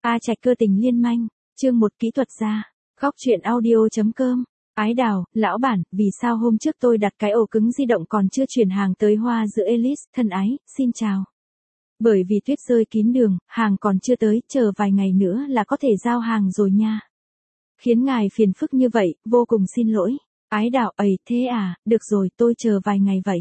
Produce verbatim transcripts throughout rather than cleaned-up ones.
A Trạch cơ tình liên manh, chương một kỹ thuật gia, góc truyện audio.com, ái đào, lão bản, vì sao hôm trước tôi đặt cái ổ cứng di động còn chưa chuyển hàng tới Hoa Dựa Ellis, thân ái, xin chào. Bởi vì tuyết rơi kín đường, hàng còn chưa tới, chờ vài ngày nữa là có thể giao hàng rồi nha. Khiến ngài phiền phức như vậy, vô cùng xin lỗi. Ái đào, ầy, thế à, được rồi, tôi chờ vài ngày vậy.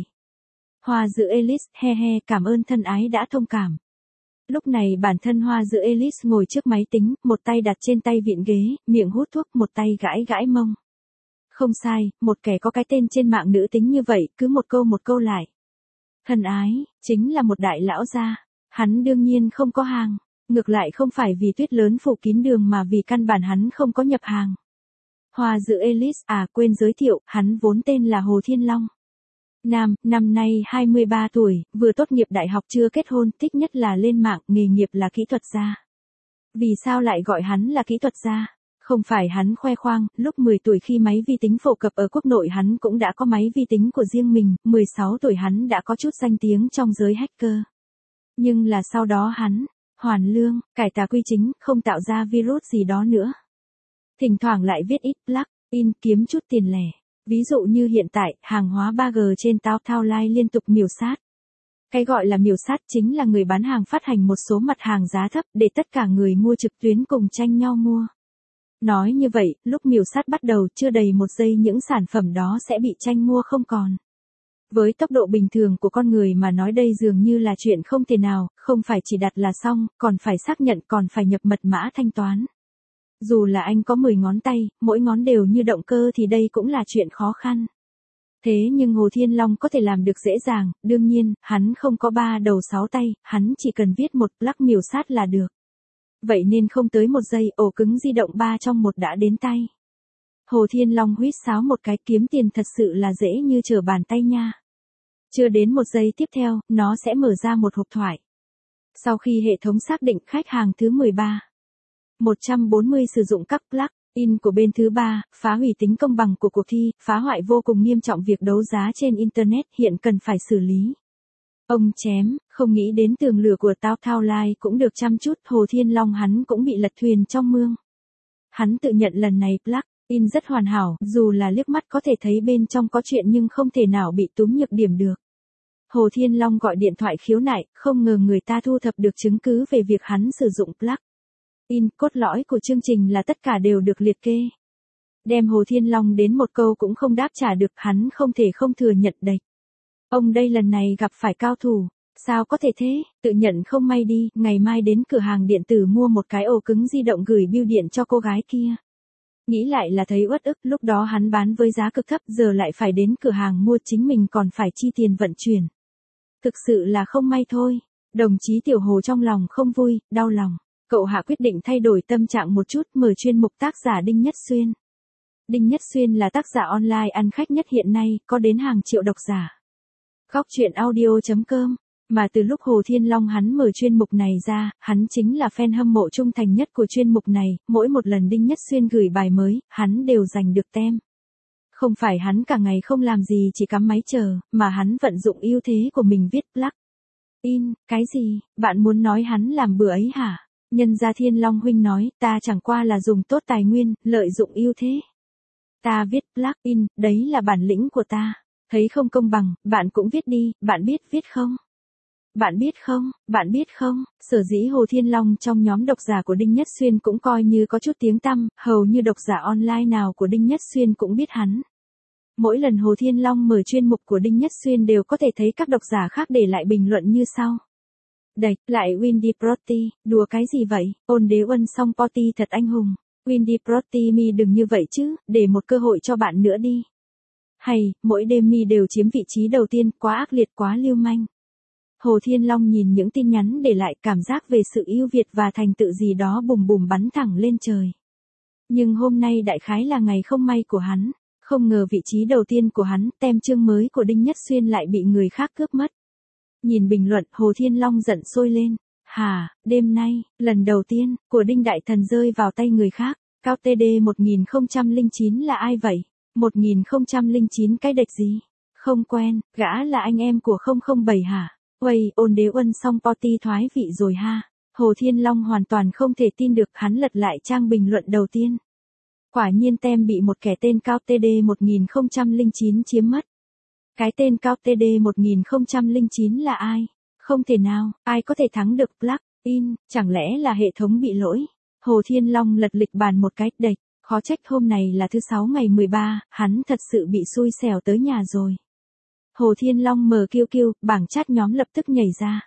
Hoa Dựa Ellis, he he, cảm ơn thân ái đã thông cảm. Lúc này bản thân Hoa Dựa Ellis ngồi trước máy tính, một tay đặt trên tay vịn ghế, miệng hút thuốc, một tay gãi gãi mông. Không sai, một kẻ có cái tên trên mạng nữ tính như vậy, cứ một câu một câu lại. Thân ái, chính là một đại lão gia. Hắn đương nhiên không có hàng. Ngược lại không phải vì tuyết lớn phủ kín đường mà vì căn bản hắn không có nhập hàng. Hoa Dựa Ellis, à quên giới thiệu, hắn vốn tên là Hồ Thiên Long. Nam, năm nay hai mươi ba tuổi, vừa tốt nghiệp đại học chưa kết hôn, thích nhất là lên mạng, nghề nghiệp là kỹ thuật gia. Vì sao lại gọi hắn là kỹ thuật gia? Không phải hắn khoe khoang, lúc mười tuổi khi máy vi tính phổ cập ở quốc nội hắn cũng đã có máy vi tính của riêng mình, mười sáu tuổi hắn đã có chút danh tiếng trong giới hacker. Nhưng là sau đó hắn, hoàn lương, cải tà quy chính, không tạo ra virus gì đó nữa. Thỉnh thoảng lại viết ít plug-in kiếm chút tiền lẻ. Ví dụ như hiện tại, hàng hóa ba G trên Taobao liên tục miểu sát. Cái gọi là miểu sát chính là người bán hàng phát hành một số mặt hàng giá thấp để tất cả người mua trực tuyến cùng tranh nhau mua. Nói như vậy, lúc miểu sát bắt đầu chưa đầy một giây những sản phẩm đó sẽ bị tranh mua không còn. Với tốc độ bình thường của con người mà nói đây dường như là chuyện không thể nào, không phải chỉ đặt là xong, còn phải xác nhận, còn phải nhập mật mã thanh toán. Dù là anh có mười ngón tay, mỗi ngón đều như động cơ thì đây cũng là chuyện khó khăn. Thế nhưng Hồ Thiên Long có thể làm được dễ dàng, đương nhiên, hắn không có ba đầu sáu tay, hắn chỉ cần viết một plug miểu sát là được. Vậy nên không tới một giây, ổ cứng di động ba trong một đã đến tay. Hồ Thiên Long huýt sáo một cái, kiếm tiền thật sự là dễ như trở bàn tay nha. Chưa đến một giây tiếp theo, nó sẽ mở ra một hộp thoại. Sau khi hệ thống xác định khách hàng thứ mười ba. một trăm bốn mươi sử dụng các plug-in của bên thứ ba, phá hủy tính công bằng của cuộc thi, phá hoại vô cùng nghiêm trọng việc đấu giá trên Internet hiện cần phải xử lý. Ông chém, không nghĩ đến tường lửa của tao thao lai cũng được chăm chút, Hồ Thiên Long hắn cũng bị lật thuyền trong mương. Hắn tự nhận lần này plug-in rất hoàn hảo, dù là liếc mắt có thể thấy bên trong có chuyện nhưng không thể nào bị túm nhược điểm được. Hồ Thiên Long gọi điện thoại khiếu nại, không ngờ người ta thu thập được chứng cứ về việc hắn sử dụng plug. In, cốt lõi của chương trình là tất cả đều được liệt kê. Đem Hồ Thiên Long đến một câu cũng không đáp trả được, hắn không thể không thừa nhận đệch. Ông đây lần này gặp phải cao thủ, sao có thể thế, tự nhận không may đi, ngày mai đến cửa hàng điện tử mua một cái ổ cứng di động gửi bưu điện cho cô gái kia. Nghĩ lại là thấy uất ức, lúc đó hắn bán với giá cực thấp, giờ lại phải đến cửa hàng mua, chính mình còn phải chi tiền vận chuyển. Thực sự là không may thôi. Đồng chí Tiểu Hồ trong lòng không vui, đau lòng. Cậu Hạ quyết định thay đổi tâm trạng một chút, mở chuyên mục tác giả Đinh Nhất Xuyên. Đinh Nhất Xuyên là tác giả online ăn khách nhất hiện nay, có đến hàng triệu độc giả. Góc truyện audio.com, mà từ lúc Hồ Thiên Long hắn mở chuyên mục này ra, hắn chính là fan hâm mộ trung thành nhất của chuyên mục này, mỗi một lần Đinh Nhất Xuyên gửi bài mới, hắn đều giành được tem. Không phải hắn cả ngày không làm gì chỉ cắm máy chờ, mà hắn vận dụng ưu thế của mình viết plug-in, cái gì, bạn muốn nói hắn làm bữa ấy hả? Nhân gia Thiên Long huynh nói, ta chẳng qua là dùng tốt tài nguyên, lợi dụng ưu thế. Ta viết plug-in, đấy là bản lĩnh của ta. Thấy không công bằng, bạn cũng viết đi, bạn biết viết không? Bạn biết không, bạn biết không, sở dĩ Hồ Thiên Long trong nhóm độc giả của Đinh Nhất Xuyên cũng coi như có chút tiếng tăm, hầu như độc giả online nào của Đinh Nhất Xuyên cũng biết hắn. Mỗi lần Hồ Thiên Long mở chuyên mục của Đinh Nhất Xuyên đều có thể thấy các độc giả khác để lại bình luận như sau. Đạch, lại Windy Proti, đùa cái gì vậy, ôn đế uân song Poti thật anh hùng. Windy Proti mi đừng như vậy chứ, để một cơ hội cho bạn nữa đi. Hay, mỗi đêm mi đều chiếm vị trí đầu tiên, quá ác liệt quá lưu manh. Hồ Thiên Long nhìn những tin nhắn để lại, cảm giác về sự ưu việt và thành tựu gì đó bùm bùm bắn thẳng lên trời. Nhưng hôm nay đại khái là ngày không may của hắn, không ngờ vị trí đầu tiên của hắn, tem chương mới của Đinh Nhất Xuyên lại bị người khác cướp mất. Nhìn bình luận, Hồ Thiên Long giận sôi lên. Hà, đêm nay, lần đầu tiên, của Đinh Đại Thần rơi vào tay người khác. Cao tê đê một nghìn không trăm lẻ chín là ai vậy? một nghìn không trăm lẻ chín cái đệch gì? Không quen, gã là anh em của không không bảy hả? Uầy, ôn đế uân song Poti thoái vị rồi ha. Hồ Thiên Long hoàn toàn không thể tin được, hắn lật lại trang bình luận đầu tiên. Quả nhiên tem bị một kẻ tên Cao tê đê một nghìn không trăm lẻ chín chiếm mất. Cái tên Cao tê đê một nghìn không trăm lẻ chín là ai? Không thể nào, ai có thể thắng được plug-in, chẳng lẽ là hệ thống bị lỗi? Hồ Thiên Long lật lịch bàn một cái, đệch, khó trách hôm này là thứ sáu ngày mười ba, hắn thật sự bị xui xẻo tới nhà rồi. Hồ Thiên Long mở kiu kiu, bảng chat nhóm lập tức nhảy ra.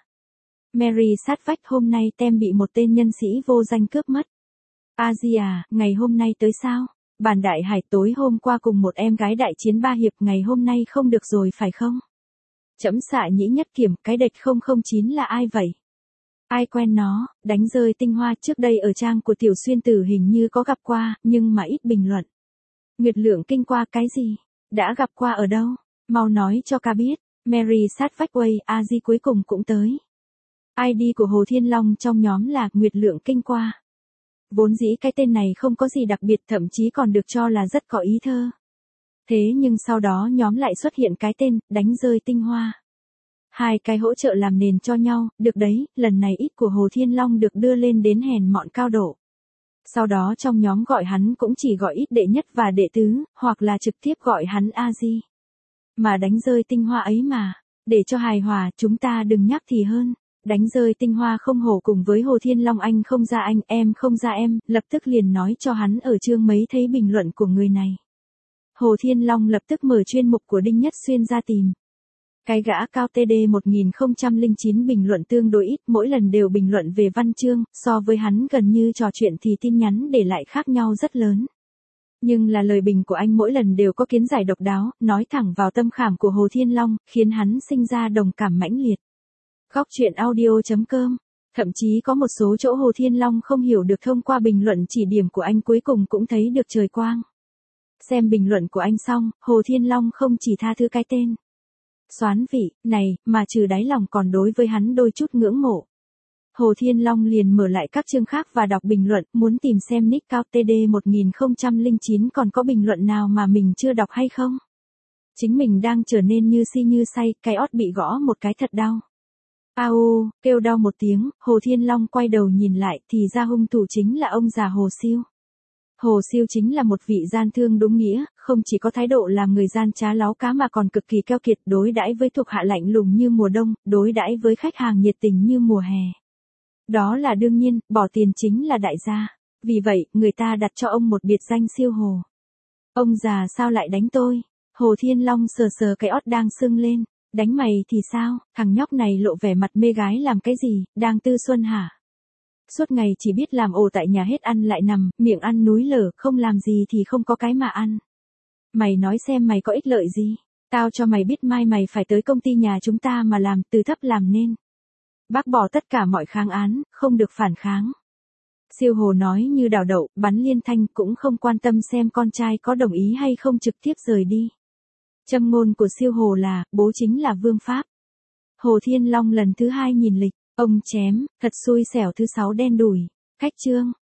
Mary sát vách, hôm nay tem bị một tên nhân sĩ vô danh cướp mất. Asia, ngày hôm nay tới sao? Bàn Đại Hải tối hôm qua cùng một em gái đại chiến ba hiệp, ngày hôm nay không được rồi phải không? Chấm xạ nhĩ nhất kiểm, cái đệch không không chín là ai vậy? Ai quen nó, đánh rơi tinh hoa, trước đây ở trang của Tiểu Xuyên Tử hình như có gặp qua, nhưng mà ít bình luận. Nguyệt Lượng Kinh qua cái gì? Đã gặp qua ở đâu? Mau nói cho ca biết. Mary sát vách quay, a di cuối cùng cũng tới. i đê của Hồ Thiên Long trong nhóm là Nguyệt Lượng Kinh qua. Vốn dĩ cái tên này không có gì đặc biệt, thậm chí còn được cho là rất có ý thơ. Thế nhưng sau đó nhóm lại xuất hiện cái tên, đánh rơi tinh hoa. Hai cái hỗ trợ làm nền cho nhau, được đấy, lần này ít của Hồ Thiên Long được đưa lên đến hèn mọn cao độ. Sau đó trong nhóm gọi hắn cũng chỉ gọi ít đệ nhất và đệ tứ, hoặc là trực tiếp gọi hắn A-di. Mà đánh rơi tinh hoa ấy mà, để cho hài hòa, chúng ta đừng nhắc thì hơn. Đánh rơi tinh hoa không hổ cùng với Hồ Thiên Long, anh không ra anh, em không ra em, lập tức liền nói cho hắn ở chương mấy thấy bình luận của người này. Hồ Thiên Long lập tức mở chuyên mục của Đinh Nhất Xuyên ra tìm. Cái gã Cao tê đê một nghìn không trăm lẻ chín bình luận tương đối ít, mỗi lần đều bình luận về văn chương, so với hắn gần như trò chuyện thì tin nhắn để lại khác nhau rất lớn. Nhưng là lời bình của anh mỗi lần đều có kiến giải độc đáo, nói thẳng vào tâm khảm của Hồ Thiên Long, khiến hắn sinh ra đồng cảm mãnh liệt. Góc truyện audio chấm com. Thậm chí có một số chỗ Hồ Thiên Long không hiểu được, thông qua bình luận chỉ điểm của anh cuối cùng cũng thấy được trời quang. Xem bình luận của anh xong, Hồ Thiên Long không chỉ tha thứ cái tên xoán vị này, mà trừ đáy lòng còn đối với hắn đôi chút ngưỡng mộ. Hồ Thiên Long liền mở lại các chương khác và đọc bình luận, muốn tìm xem nick Cao tê đê một nghìn không trăm lẻ chín còn có bình luận nào mà mình chưa đọc hay không. Chính mình đang trở nên như si như say, cái ót bị gõ một cái thật đau. Au, kêu đau một tiếng, Hồ Thiên Long quay đầu nhìn lại thì ra hung thủ chính là ông già Hồ Siêu. Hồ Siêu chính là một vị gian thương đúng nghĩa, không chỉ có thái độ làm người gian trá láo cá mà còn cực kỳ keo kiệt, đối đãi với thuộc hạ lạnh lùng như mùa đông, đối đãi với khách hàng nhiệt tình như mùa hè. Đó là đương nhiên, bỏ tiền chính là đại gia. Vì vậy, người ta đặt cho ông một biệt danh Siêu Hồ. Ông già sao lại đánh tôi? Hồ Thiên Long sờ sờ cái ót đang sưng lên. Đánh mày thì sao, thằng nhóc này lộ vẻ mặt mê gái làm cái gì, đang tư xuân hả? Suốt ngày chỉ biết làm ồ tại nhà, hết ăn lại nằm, miệng ăn núi lở, không làm gì thì không có cái mà ăn. Mày nói xem mày có ích lợi gì? Tao cho mày biết mai mày phải tới công ty nhà chúng ta mà làm, từ thấp làm nên. Bác bỏ tất cả mọi kháng án, không được phản kháng. Siêu Hồ nói như đào đậu, bắn liên thanh, cũng không quan tâm xem con trai có đồng ý hay không, trực tiếp rời đi. Châm ngôn của Siêu Hồ là, bố chính là vương pháp. Hồ Thiên Long lần thứ hai nhìn lịch, ông chém, thật xui xẻo, thứ sáu đen đủi. Khách chương.